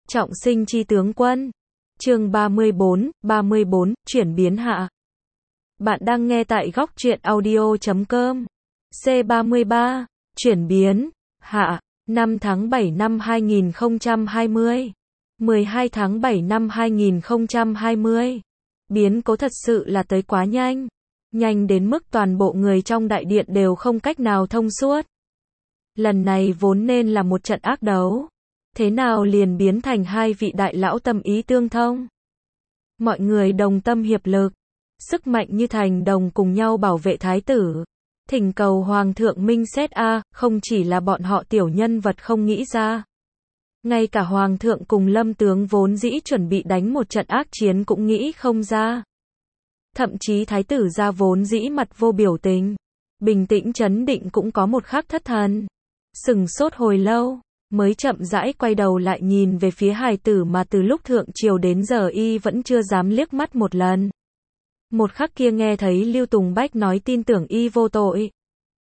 Trọng sinh chi tướng quân. Chương 34, chuyển biến hạ. Bạn đang nghe tại góc truyện audio.com. C33, chuyển biến hạ, 5 tháng 7 năm 2020. 12 tháng 7 năm 2020. Biến cố thật sự là tới quá nhanh. Nhanh đến mức toàn bộ người trong đại điện đều không cách nào thông suốt. Lần này vốn nên là một trận ác đấu. Thế nào liền biến thành hai vị đại lão tâm ý tương thông. Mọi người đồng tâm hiệp lực, sức mạnh như thành đồng cùng nhau bảo vệ thái tử. Thỉnh cầu hoàng thượng minh xét không chỉ là bọn họ tiểu nhân vật không nghĩ ra. Ngay cả hoàng thượng cùng Lâm tướng vốn dĩ chuẩn bị đánh một trận ác chiến cũng nghĩ không ra. Thậm chí thái tử gia vốn dĩ mặt vô biểu tình, bình tĩnh trấn định cũng có một khắc thất thần. Sừng sốt hồi lâu, mới chậm rãi quay đầu lại nhìn về phía hài tử mà từ lúc thượng triều đến giờ y vẫn chưa dám liếc mắt một lần. Một khắc kia nghe thấy Lưu Tùng Bách nói tin tưởng y vô tội,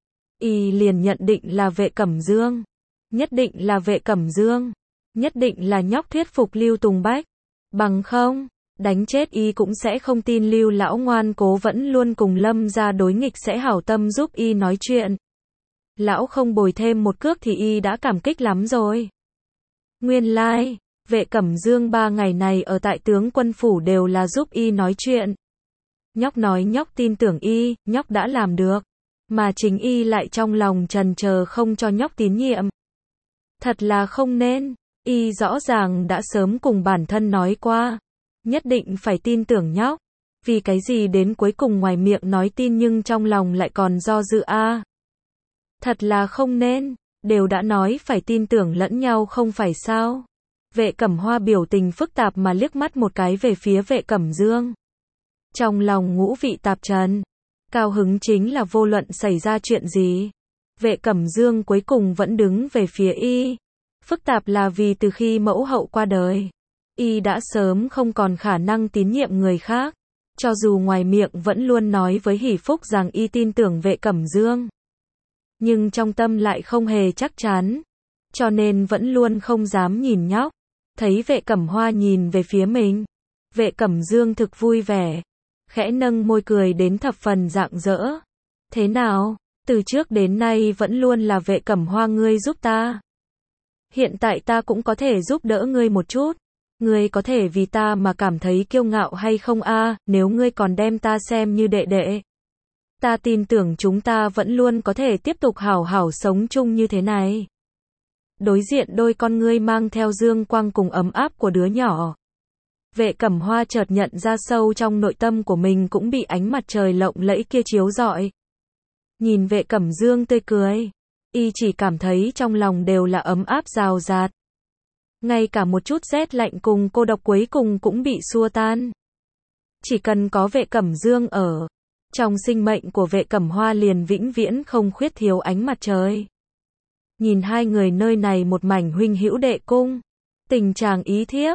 y liền nhận định là Vệ Cẩm Dương. Nhất định là Vệ Cẩm Dương. Nhất định là nhóc thuyết phục Lưu Tùng Bách. Bằng không, đánh chết y cũng sẽ không tin Lưu lão ngoan cố vẫn luôn cùng Lâm gia đối nghịch sẽ hảo tâm giúp y nói chuyện. Lão không bồi thêm một cước thì y đã cảm kích lắm rồi. Nguyên lai, Vệ Cẩm Dương 3 ngày này ở tại tướng quân phủ đều là giúp y nói chuyện. Nhóc nói nhóc tin tưởng y, nhóc đã làm được. Mà chính y lại trong lòng trần chờ không cho nhóc tín nhiệm. Thật là không nên, y rõ ràng đã sớm cùng bản thân nói qua. Nhất định phải tin tưởng nhóc. Vì cái gì đến cuối cùng ngoài miệng nói tin nhưng trong lòng lại còn do dự Thật là không nên, đều đã nói phải tin tưởng lẫn nhau không phải sao. Vệ Cẩm Hoa biểu tình phức tạp mà liếc mắt một cái về phía Vệ Cẩm Dương. Trong lòng ngũ vị tạp trần, cao hứng chính là vô luận xảy ra chuyện gì. Vệ Cẩm Dương cuối cùng vẫn đứng về phía y. Phức tạp là vì từ khi mẫu hậu qua đời, y đã sớm không còn khả năng tín nhiệm người khác. Cho dù ngoài miệng vẫn luôn nói với hỷ phúc rằng y tin tưởng Vệ Cẩm Dương, nhưng trong tâm lại không hề chắc chắn, cho nên vẫn luôn không dám nhìn nhóc. Thấy Vệ Cẩm Hoa nhìn về phía mình, Vệ Cẩm Dương thực vui vẻ, khẽ nâng môi cười đến thập phần rạng rỡ. Thế nào, từ trước đến nay vẫn luôn là Vệ Cẩm Hoa ngươi giúp ta. Hiện tại ta cũng có thể giúp đỡ ngươi một chút. Ngươi có thể vì ta mà cảm thấy kiêu ngạo hay không nếu ngươi còn đem ta xem như đệ đệ. Ta tin tưởng chúng ta vẫn luôn có thể tiếp tục hảo hảo sống chung như thế này. Đối diện đôi con ngươi mang theo dương quang cùng ấm áp của đứa nhỏ. Vệ Cẩm Hoa chợt nhận ra sâu trong nội tâm của mình cũng bị ánh mặt trời lộng lẫy kia chiếu rọi. Nhìn Vệ Cẩm Dương tươi cười, y chỉ cảm thấy trong lòng đều là ấm áp rào rạt. Ngay cả một chút rét lạnh cùng cô độc cuối cùng cũng bị xua tan. Chỉ cần có Vệ Cẩm Dương ở, trong sinh mệnh của Vệ Cẩm Hoa liền vĩnh viễn không khuyết thiếu ánh mặt trời. Nhìn hai người nơi này một mảnh huynh hữu đệ cung, tình chàng ý thiếp.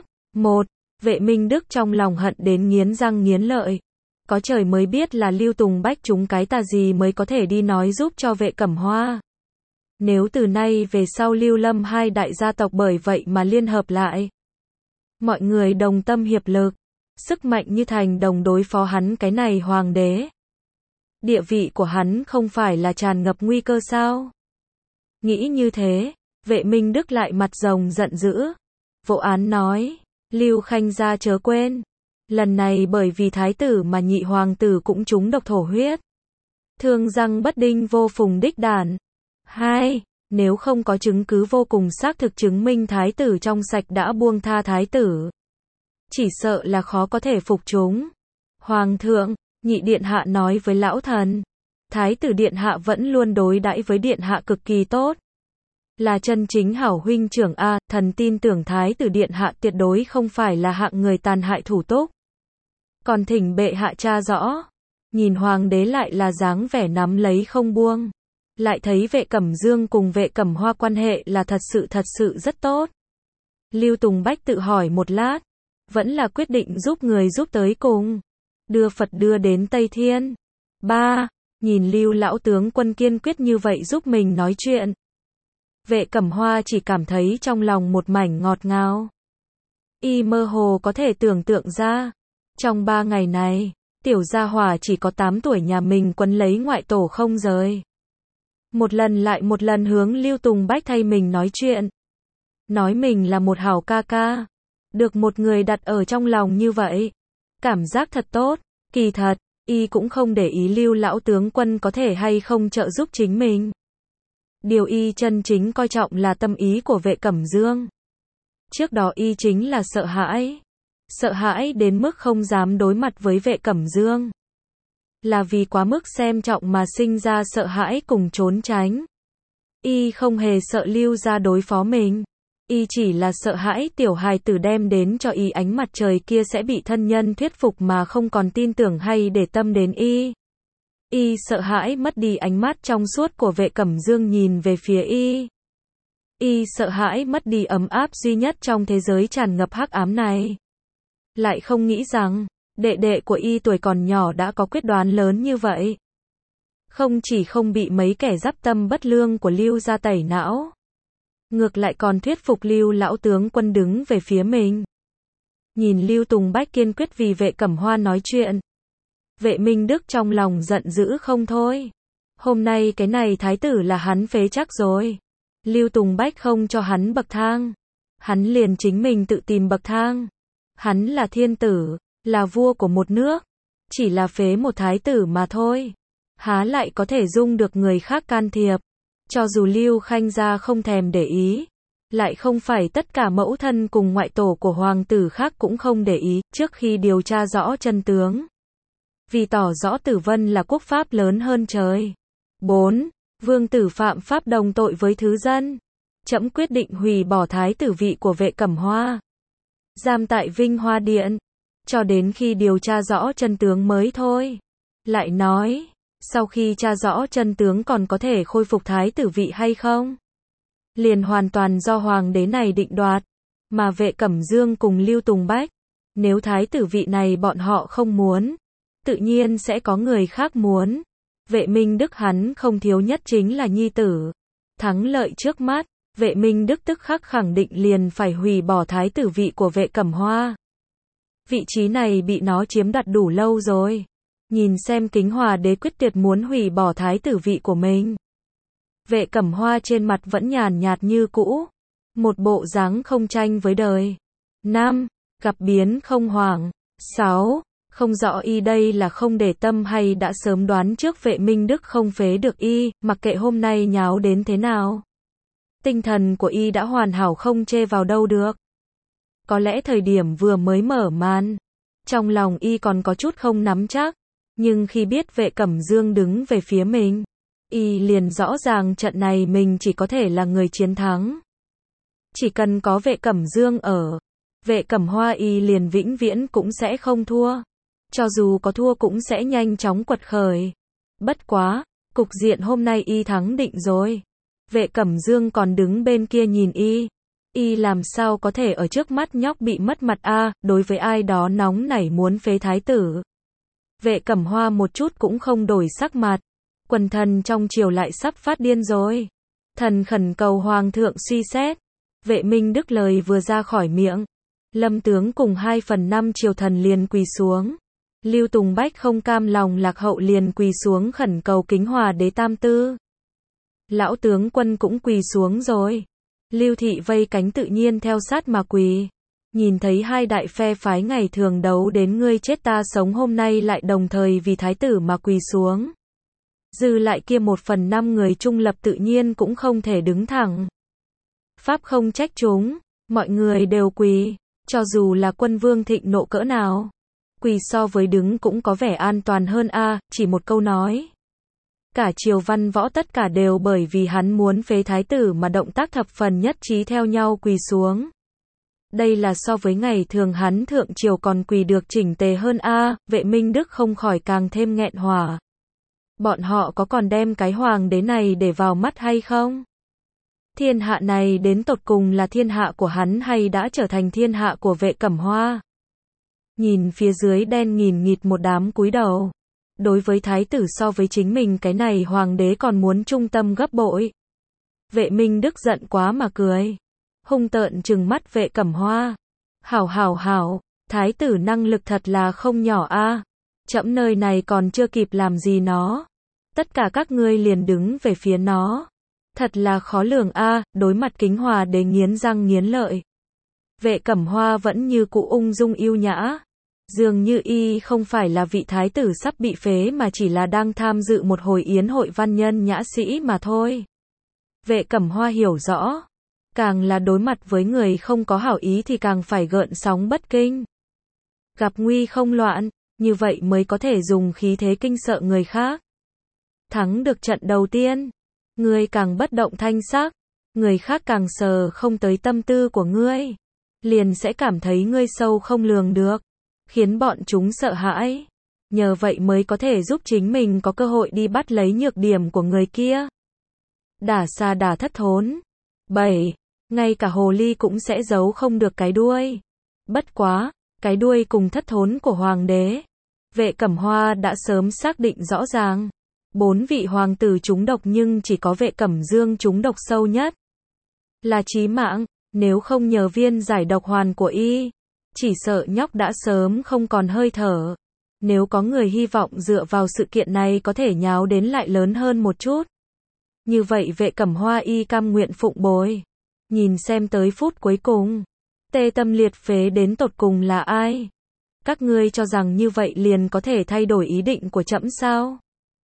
Vệ Minh Đức trong lòng hận đến nghiến răng nghiến lợi. Có trời mới biết là Lưu Tùng Bách chúng cái tà gì mới có thể đi nói giúp cho Vệ Cẩm Hoa. Nếu từ nay về sau Lưu Lâm hai đại gia tộc bởi vậy mà liên hợp lại, mọi người đồng tâm hiệp lực, sức mạnh như thành đồng đối phó hắn cái này hoàng đế. Địa vị của hắn không phải là tràn ngập nguy cơ sao? Nghĩ như thế, Vệ Minh Đức lại mặt rồng giận dữ. Vô án nói, Lưu Khanh gia chớ quên, lần này bởi vì thái tử mà nhị hoàng tử cũng trúng độc thổ huyết. Thương răng bất đinh vô phùng đích đản. Nếu không có chứng cứ vô cùng xác thực chứng minh thái tử trong sạch đã buông tha thái tử, chỉ sợ là khó có thể phục chúng. Hoàng thượng, nhị điện hạ nói với lão thần, thái tử điện hạ vẫn luôn đối đãi với điện hạ cực kỳ tốt. Là chân chính hảo huynh trưởng thần tin tưởng thái tử điện hạ tuyệt đối không phải là hạng người tàn hại thủ túc. Còn thỉnh bệ hạ tra rõ. Nhìn hoàng đế lại là dáng vẻ nắm lấy không buông. Lại thấy Vệ Cẩm Dương cùng Vệ Cẩm Hoa quan hệ là thật sự rất tốt. Lưu Tùng Bách tự hỏi một lát, vẫn là quyết định giúp người giúp tới cùng. Đưa Phật đưa đến Tây Thiên. Nhìn Lưu lão tướng quân kiên quyết như vậy giúp mình nói chuyện, Vệ Cẩm Hoa chỉ cảm thấy trong lòng một mảnh ngọt ngào. Y mơ hồ có thể tưởng tượng ra. Trong 3 ngày này, tiểu gia hỏa chỉ có 8 tuổi nhà mình quấn lấy ngoại tổ không rời. Một lần lại một lần hướng Lưu Tùng Bách thay mình nói chuyện. Nói mình là một hảo ca ca. Được một người đặt ở trong lòng như vậy. Cảm giác thật tốt. Kỳ thật, y cũng không để ý Lưu lão tướng quân có thể hay không trợ giúp chính mình. Điều y chân chính coi trọng là tâm ý của Vệ Cẩm Dương. Trước đó y chính là sợ hãi. Sợ hãi đến mức không dám đối mặt với Vệ Cẩm Dương. Là vì quá mức xem trọng mà sinh ra sợ hãi cùng trốn tránh. Y không hề sợ Lưu gia đối phó mình. Y chỉ là sợ hãi tiểu hài tử đem đến cho y ánh mặt trời kia sẽ bị thân nhân thuyết phục mà không còn tin tưởng hay để tâm đến y. Y sợ hãi mất đi ánh mắt trong suốt của Vệ Cẩm Dương nhìn về phía y. Y sợ hãi mất đi ấm áp duy nhất trong thế giới tràn ngập hắc ám này. Lại không nghĩ rằng, đệ đệ của y tuổi còn nhỏ đã có quyết đoán lớn như vậy. Không chỉ không bị mấy kẻ giáp tâm bất lương của Lưu gia tẩy não. Ngược lại còn thuyết phục Lưu lão tướng quân đứng về phía mình. Nhìn Lưu Tùng Bách kiên quyết vì Vệ Cẩm Hoa nói chuyện. Vệ Minh Đức trong lòng giận dữ không thôi. Hôm nay cái này thái tử là hắn phế chắc rồi. Lưu Tùng Bách không cho hắn bậc thang. Hắn liền chính mình tự tìm bậc thang. Hắn là thiên tử, là vua của một nước. Chỉ là phế một thái tử mà thôi. Há lại có thể dung được người khác can thiệp. Cho dù Lưu Khanh gia không thèm để ý. Lại không phải tất cả mẫu thân cùng ngoại tổ của hoàng tử khác cũng không để ý trước khi điều tra rõ chân tướng. Vì tỏ rõ Tử Vân là quốc pháp lớn hơn trời. 4. Vương tử phạm pháp đồng tội với thứ dân. Trẫm quyết định hủy bỏ thái tử vị của Vệ Cẩm Hoa. Giam tại Vinh Hoa Điện. Cho đến khi điều tra rõ chân tướng mới thôi. Lại nói, sau khi tra rõ chân tướng còn có thể khôi phục thái tử vị hay không? Liền hoàn toàn do hoàng đế này định đoạt. Mà Vệ Cẩm Dương cùng Lưu Tùng Bách, nếu thái tử vị này bọn họ không muốn, tự nhiên sẽ có người khác muốn. Vệ Minh Đức hắn không thiếu nhất chính là nhi tử. Thắng lợi trước mắt, Vệ Minh Đức tức khắc khẳng định liền phải hủy bỏ thái tử vị của Vệ Cẩm Hoa. Vị trí này bị nó chiếm đoạt đủ lâu rồi. Nhìn xem Kính Hòa đế quyết tuyệt muốn hủy bỏ thái tử vị của mình. Vệ Cẩm Hoa trên mặt vẫn nhàn nhạt như cũ. Một bộ dáng không tranh với đời. 5. Gặp biến không hoảng. 6. Không rõ y đây là không để tâm hay đã sớm đoán trước Vệ Minh Đức không phế được y, mặc kệ hôm nay nháo đến thế nào. Tinh thần của y đã hoàn hảo không chê vào đâu được. Có lẽ thời điểm vừa mới mở màn, trong lòng y còn có chút không nắm chắc, nhưng khi biết Vệ Cẩm Dương đứng về phía mình, y liền rõ ràng trận này mình chỉ có thể là người chiến thắng. Chỉ cần có Vệ Cẩm Dương ở, Vệ Cẩm Hoa y liền vĩnh viễn cũng sẽ không thua. Cho dù có thua cũng sẽ nhanh chóng quật khởi. Bất quá, cục diện hôm nay y thắng định rồi. Vệ Cẩm Dương còn đứng bên kia nhìn y. Y làm sao có thể ở trước mắt nhóc bị mất mặt a, đối với ai đó nóng nảy muốn phế thái tử. Vệ Cẩm Hoa một chút cũng không đổi sắc mặt. Quần thần trong triều lại sắp phát điên rồi. Thần khẩn cầu hoàng thượng suy xét. Vệ Minh Đức lời vừa ra khỏi miệng, Lâm tướng cùng 2/5 triều thần liền quỳ xuống. Lưu Tùng Bách không cam lòng lạc hậu liền quỳ xuống khẩn cầu Kính Hòa đế tam tư. Lão tướng quân cũng quỳ xuống rồi. Lưu thị vây cánh tự nhiên theo sát mà quỳ. Nhìn thấy hai đại phe phái ngày thường đấu đến ngươi chết ta sống hôm nay lại đồng thời vì thái tử mà quỳ xuống. Dư lại kia 1/5 người trung lập tự nhiên cũng không thể đứng thẳng. Pháp không trách chúng, mọi người đều quỳ, cho dù là Quân Vương thịnh nộ cỡ nào. Quỳ so với đứng cũng có vẻ an toàn hơn a, chỉ một câu nói. Cả triều văn võ tất cả đều bởi vì hắn muốn phế thái tử mà động tác thập phần nhất trí theo nhau quỳ xuống. Đây là so với ngày thường hắn thượng triều còn quỳ được chỉnh tề hơn a, Vệ Minh Đức không khỏi càng thêm nghẹn hỏa. Bọn họ có còn đem cái hoàng đế này để vào mắt hay không? Thiên hạ này đến tột cùng là thiên hạ của hắn hay đã trở thành thiên hạ của Vệ Cẩm Hoa? Nhìn phía dưới đen nghìn nghịt một đám cúi đầu. Đối với thái tử so với chính mình cái này hoàng đế còn muốn trung tâm gấp bội. Vệ Minh Đức giận quá mà cười. Hung tợn trừng mắt Vệ Cẩm Hoa. Hảo, thái tử năng lực thật là không nhỏ a. Trẫm nơi này còn chưa kịp làm gì nó. Tất cả các ngươi liền đứng về phía nó. Thật là khó lường a. Đối mặt Kính Hòa Đế nghiến răng nghiến lợi. Vệ Cẩm Hoa vẫn như cũ ung dung yêu nhã. Dường như y không phải là vị thái tử sắp bị phế mà chỉ là đang tham dự một hồi yến hội văn nhân nhã sĩ mà thôi. Vệ Cẩm Hoa hiểu rõ. Càng là đối mặt với người không có hảo ý thì càng phải gợn sóng bất kinh. Gặp nguy không loạn, như vậy mới có thể dùng khí thế kinh sợ người khác. Thắng được trận đầu tiên, ngươi càng bất động thanh sắc, người khác càng sờ không tới tâm tư của ngươi, liền sẽ cảm thấy ngươi sâu không lường được, khiến bọn chúng sợ hãi. Nhờ vậy mới có thể giúp chính mình có cơ hội đi bắt lấy nhược điểm của người kia. Đả xa đả thất thốn. 7. Ngay cả hồ ly cũng sẽ giấu không được cái đuôi. Bất quá, cái đuôi cùng thất thốn của hoàng đế, Vệ Cẩm Hoa đã sớm xác định rõ ràng. 4 vị hoàng tử trúng độc nhưng chỉ có Vệ Cẩm Dương trúng độc sâu nhất. Là chí mạng, nếu không nhờ viên giải độc hoàn của y, chỉ sợ nhóc đã sớm không còn hơi thở. Nếu có người hy vọng dựa vào sự kiện này có thể nháo đến lại lớn hơn một chút. Như vậy Vệ Cẩm Hoa y cam nguyện phụng bồi. Nhìn xem tới phút cuối cùng, tê tâm liệt phế đến tột cùng là ai? Các ngươi cho rằng như vậy liền có thể thay đổi ý định của trẫm sao?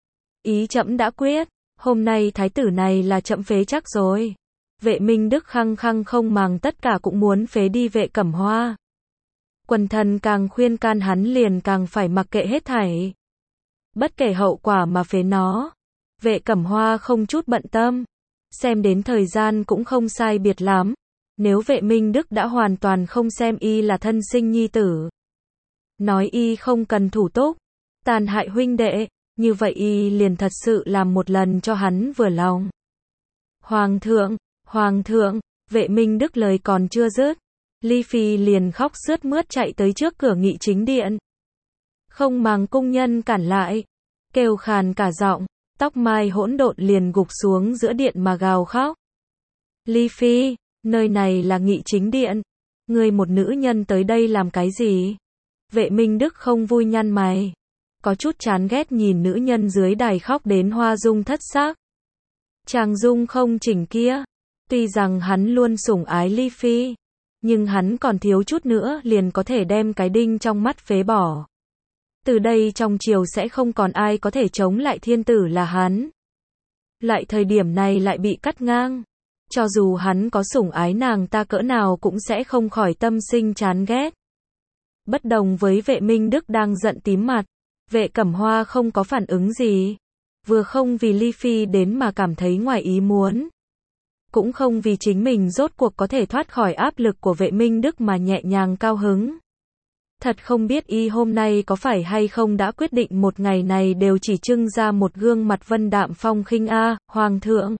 Ý trẫm đã quyết, hôm nay thái tử này là trẫm phế chắc rồi. Vệ Minh Đức khăng khăng không màng tất cả cũng muốn phế đi Vệ Cẩm Hoa. Quần thần càng khuyên can hắn liền càng phải mặc kệ hết thảy. Bất kể hậu quả mà phế nó, Vệ Cẩm Hoa không chút bận tâm. Xem đến thời gian cũng không sai biệt lắm. Nếu Vệ Minh Đức đã hoàn toàn không xem y là thân sinh nhi tử, nói y không cần thủ túc, tàn hại huynh đệ, như vậy y liền thật sự làm một lần cho hắn vừa lòng. Hoàng thượng, Vệ Minh Đức lời còn chưa dứt, Ly Phi liền khóc sướt mướt chạy tới trước cửa nghị chính điện. Không màng cung nhân cản lại, kêu khàn cả giọng, tóc mai hỗn độn liền gục xuống giữa điện mà gào khóc. Ly Phi, nơi này là nghị chính điện, ngươi một nữ nhân tới đây làm cái gì? Vệ Minh Đức không vui nhăn mày, có chút chán ghét nhìn nữ nhân dưới đài khóc đến hoa dung thất sắc. Chàng dung không chỉnh kia, tuy rằng hắn luôn sủng ái Ly Phi, nhưng hắn còn thiếu chút nữa liền có thể đem cái đinh trong mắt phế bỏ. Từ đây trong triều sẽ không còn ai có thể chống lại thiên tử là hắn. Lại thời điểm này lại bị cắt ngang. Cho dù hắn có sủng ái nàng ta cỡ nào cũng sẽ không khỏi tâm sinh chán ghét. Bất đồng với Vệ Minh Đức đang giận tím mặt, Vệ Cẩm Hoa không có phản ứng gì. Vừa không vì Ly Phi đến mà cảm thấy ngoài ý muốn, cũng không vì chính mình rốt cuộc có thể thoát khỏi áp lực của Vệ Minh Đức mà nhẹ nhàng cao hứng. Thật không biết y hôm nay có phải hay không đã quyết định một ngày này đều chỉ trưng ra một gương mặt vân đạm phong khinh a. Hoàng thượng.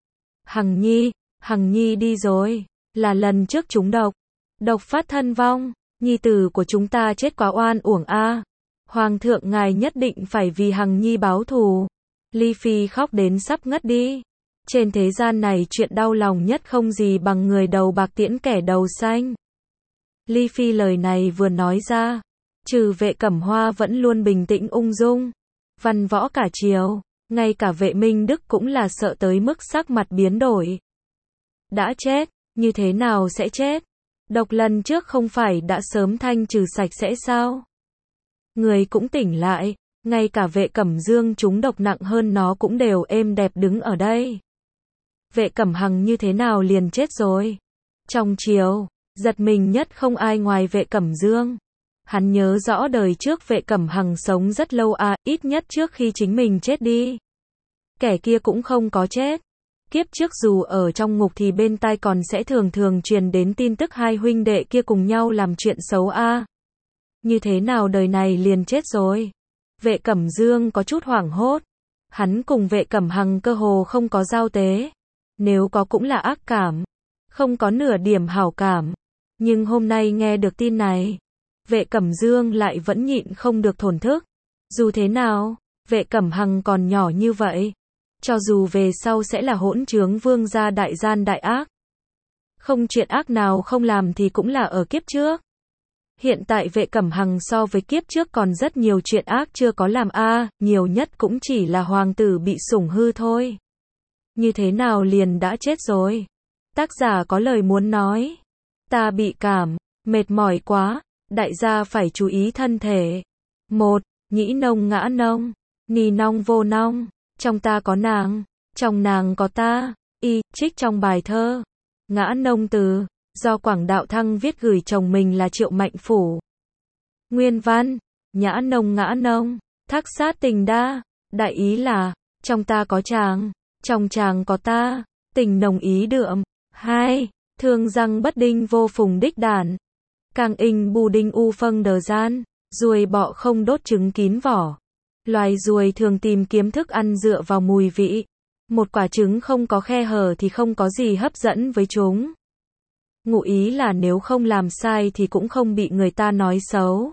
Hằng Nhi đi rồi, là lần trước trúng độc, độc phát thân vong, nhi tử của chúng ta chết quá oan uổng a. Hoàng thượng ngài nhất định phải vì Hằng Nhi báo thù. Ly Phi khóc đến sắp ngất đi. Trên thế gian này chuyện đau lòng nhất không gì bằng người đầu bạc tiễn kẻ đầu xanh. Ly Phi lời này vừa nói ra, trừ Vệ Cẩm Hoa vẫn luôn bình tĩnh ung dung, văn võ cả triều, ngay cả Vệ Minh Đức cũng là sợ tới mức sắc mặt biến đổi. Đã chết, như thế nào sẽ chết? Độc lần trước không phải đã sớm thanh trừ sạch sẽ sao? Người cũng tỉnh lại, ngay cả Vệ Cẩm Dương trúng độc nặng hơn nó cũng đều êm đẹp đứng ở đây. Vệ Cẩm Hằng như thế nào liền chết rồi? Trong triều, giật mình nhất không ai ngoài Vệ Cẩm Dương. Hắn nhớ rõ đời trước Vệ Cẩm Hằng sống rất lâu ít nhất trước khi chính mình chết đi. Kẻ kia cũng không có chết. Kiếp trước dù ở trong ngục thì bên tai còn sẽ thường thường truyền đến tin tức hai huynh đệ kia cùng nhau làm chuyện xấu Như thế nào đời này liền chết rồi? Vệ Cẩm Dương có chút hoảng hốt. Hắn cùng Vệ Cẩm Hằng cơ hồ không có giao tế. Nếu có cũng là ác cảm. Không có nửa điểm hảo cảm. Nhưng hôm nay nghe được tin này, Vệ Cẩm Dương lại vẫn nhịn không được thổn thức. Dù thế nào, Vệ Cẩm Hằng còn nhỏ như vậy. Cho dù về sau sẽ là hỗn trướng vương gia đại gian đại ác. Không chuyện ác nào không làm thì cũng là ở kiếp trước. Hiện tại Vệ Cẩm Hằng so với kiếp trước còn rất nhiều chuyện ác chưa có làm nhiều nhất cũng chỉ là hoàng tử bị sủng hư thôi. Như thế nào liền đã chết rồi? Tác giả có lời muốn nói. Ta bị cảm, mệt mỏi quá, đại gia phải chú ý thân thể. 1. Nhĩ nông ngã nông, ni nong vô nong, trong ta có nàng, trong nàng có ta. Trích trong bài thơ. Ngã nông từ, do Quảng Đạo Thăng viết gửi chồng mình là Triệu Mạnh Phủ. Nguyên văn, nhã nông ngã nông, thác sát tình đa, đại ý là, trong ta có chàng, trong chàng có ta, tình nồng ý đượm. 2. Thương răng bất đinh vô phùng đích đản. Càng in bù đinh u phân đờ gian, ruồi bọ không đốt trứng kín vỏ. Loài ruồi thường tìm kiếm thức ăn dựa vào mùi vị. Một quả trứng không có khe hở thì không có gì hấp dẫn với chúng. Ngụ ý là nếu không làm sai thì cũng không bị người ta nói xấu.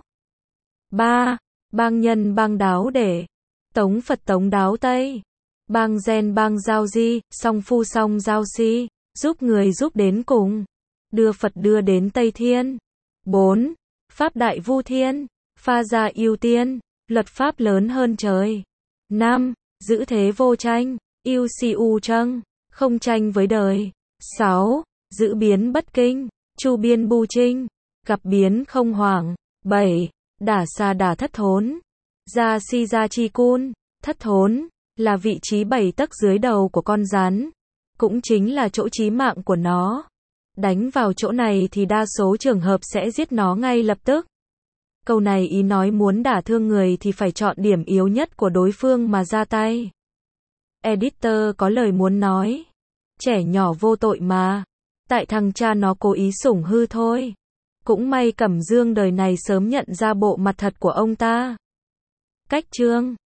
3. Bang nhân bang đáo để. Tống Phật tống đáo Tây. Bang gen bang giao di, song phu song giao si. Giúp người giúp đến cùng. Đưa Phật đưa đến Tây Thiên. 4. Pháp đại vu thiên. Pha gia ưu tiên. Luật pháp lớn hơn trời. 5. Giữ thế vô tranh. Yêu si u trăng. Không tranh với đời. 6. Giữ biến bất kinh. Chu biên bu trinh. Gặp biến không hoảng. 7. Đả xa đả thất thốn. Gia si gia chi cun. Thất thốn là vị trí 7 tấc dưới đầu của con rắn. Cũng chính là chỗ chí mạng của nó. Đánh vào chỗ này thì đa số trường hợp sẽ giết nó ngay lập tức. Câu này ý nói muốn đả thương người thì phải chọn điểm yếu nhất của đối phương mà ra tay. Editor có lời muốn nói. Trẻ nhỏ vô tội mà. Tại thằng cha nó cố ý sủng hư thôi. Cũng may Cẩm Dương đời này sớm nhận ra bộ mặt thật của ông ta. Cách chương